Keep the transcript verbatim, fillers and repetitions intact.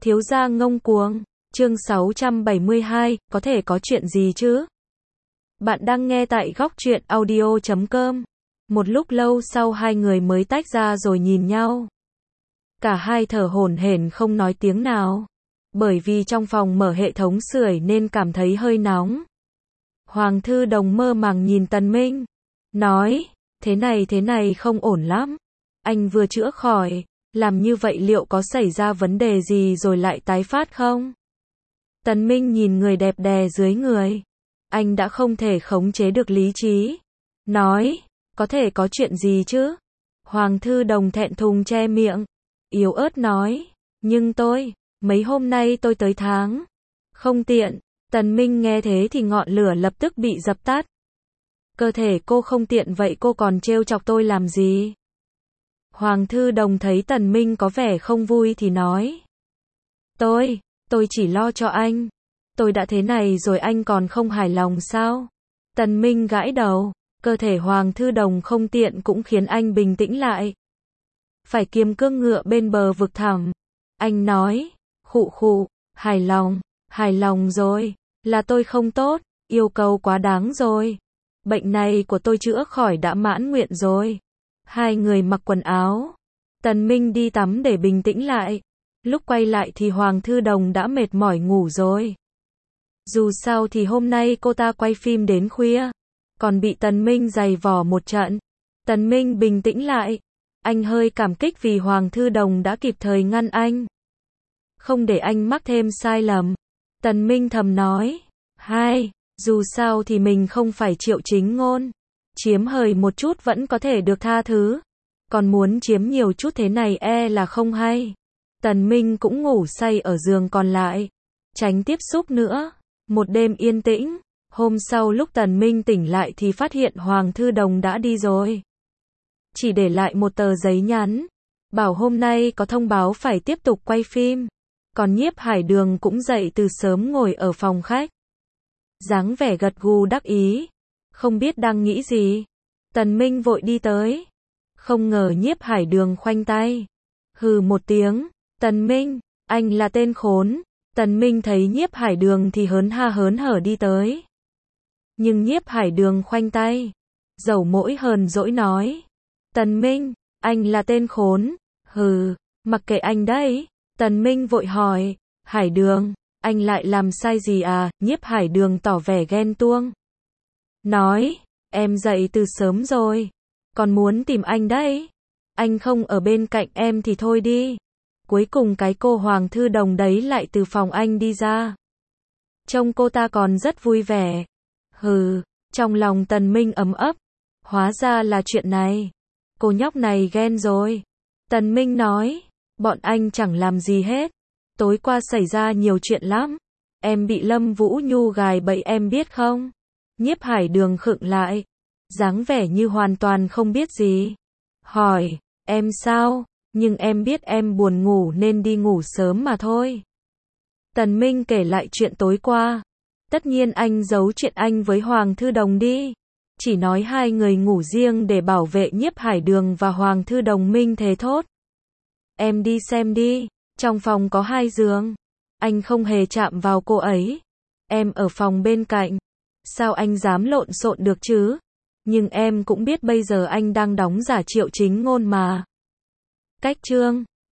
Thiếu gia ngông cuồng, chương sáu trăm bảy mươi hai, có thể có chuyện gì chứ? Bạn đang nghe tại góc truyện audio chấm com. Một lúc lâu sau hai người mới tách ra rồi nhìn nhau. Cả hai thở hổn hển không nói tiếng nào. Bởi vì trong phòng mở hệ thống sưởi nên cảm thấy hơi nóng. Hoàng Thư Đồng mơ màng nhìn Tần Minh. Nói, thế này thế này không ổn lắm. Anh vừa chữa khỏi. Làm như vậy liệu có xảy ra vấn đề gì rồi lại tái phát không? Tần Minh nhìn người đẹp đè dưới người. Anh đã không thể khống chế được lý trí. Nói, có thể có chuyện gì chứ? Hoàng Thư Đồng thẹn thùng che miệng. Yếu ớt nói, nhưng tôi, mấy hôm nay tôi tới tháng. Không tiện. Tần Minh nghe thế thì ngọn lửa lập tức bị dập tắt. Cơ thể cô không tiện vậy cô còn trêu chọc tôi làm gì? Hoàng Thư Đồng thấy Tần Minh có vẻ không vui thì nói. Tôi, tôi chỉ lo cho anh. Tôi đã thế này rồi anh còn không hài lòng sao? Tần Minh gãi đầu, cơ thể Hoàng Thư Đồng không tiện cũng khiến anh bình tĩnh lại. Phải kiềm cương ngựa bên bờ vực thẳm. Anh nói, khụ khụ, hài lòng, hài lòng rồi, là tôi không tốt, yêu cầu quá đáng rồi. Bệnh này của tôi chữa khỏi đã mãn nguyện rồi. Hai người mặc quần áo. Tần Minh đi tắm để bình tĩnh lại. Lúc quay lại thì Hoàng Thư Đồng đã mệt mỏi ngủ rồi. Dù sao thì hôm nay cô ta quay phim đến khuya. Còn bị Tần Minh giày vò một trận. Tần Minh bình tĩnh lại. Anh hơi cảm kích vì Hoàng Thư Đồng đã kịp thời ngăn anh. Không để anh mắc thêm sai lầm. Tần Minh thầm nói. Hai, dù sao thì mình không phải Triệu Chính Ngôn. Chiếm hời một chút vẫn có thể được tha thứ. Còn muốn chiếm nhiều chút thế này e là không hay. Tần Minh cũng ngủ say ở giường còn lại. Tránh tiếp xúc nữa. Một đêm yên tĩnh. Hôm sau lúc Tần Minh tỉnh lại thì phát hiện Hoàng Thư Đồng đã đi rồi. Chỉ để lại một tờ giấy nhắn. Bảo hôm nay có thông báo phải tiếp tục quay phim. Còn Nhiếp Hải Đường cũng dậy từ sớm ngồi ở phòng khách. Dáng vẻ gật gù đắc ý. Không biết đang nghĩ gì. Tần Minh vội đi tới. Không ngờ Nhiếp Hải Đường khoanh tay. Hừ một tiếng. Tần Minh, anh là tên khốn. Tần Minh thấy Nhiếp Hải Đường thì hớn ha hớn hở đi tới. Nhưng Nhiếp Hải Đường khoanh tay. Dầu mỗi hờn dỗi nói. Tần Minh, anh là tên khốn. Hừ, mặc kệ anh đấy. Tần Minh vội hỏi. Hải Đường, anh lại làm sai gì à? Nhiếp Hải Đường tỏ vẻ ghen tuông. Nói, em dậy từ sớm rồi. Còn muốn tìm anh đấy. Anh không ở bên cạnh em thì thôi đi. Cuối cùng cái cô Hoàng Thư Đồng đấy lại từ phòng anh đi ra. Trông cô ta còn rất vui vẻ. Hừ, trong lòng Tần Minh ấm ấp. Hóa ra là chuyện này. Cô nhóc này ghen rồi. Tần Minh nói, bọn anh chẳng làm gì hết. Tối qua xảy ra nhiều chuyện lắm. Em bị Lâm Vũ Nhu gài bẫy em biết không? Nhiếp Hải Đường khựng lại. Dáng vẻ như hoàn toàn không biết gì. Hỏi, em sao? Nhưng em biết em buồn ngủ nên đi ngủ sớm mà thôi. Tần Minh kể lại chuyện tối qua. Tất nhiên anh giấu chuyện anh với Hoàng Thư Đồng đi. Chỉ nói hai người ngủ riêng để bảo vệ Nhiếp Hải Đường và Hoàng Thư Đồng minh thế thốt. Em đi xem đi. Trong phòng có hai giường. Anh không hề chạm vào cô ấy. Em ở phòng bên cạnh. Sao anh dám lộn xộn được chứ? Nhưng em cũng biết bây giờ anh đang đóng giả Triệu Chính Ngôn mà. Cách chương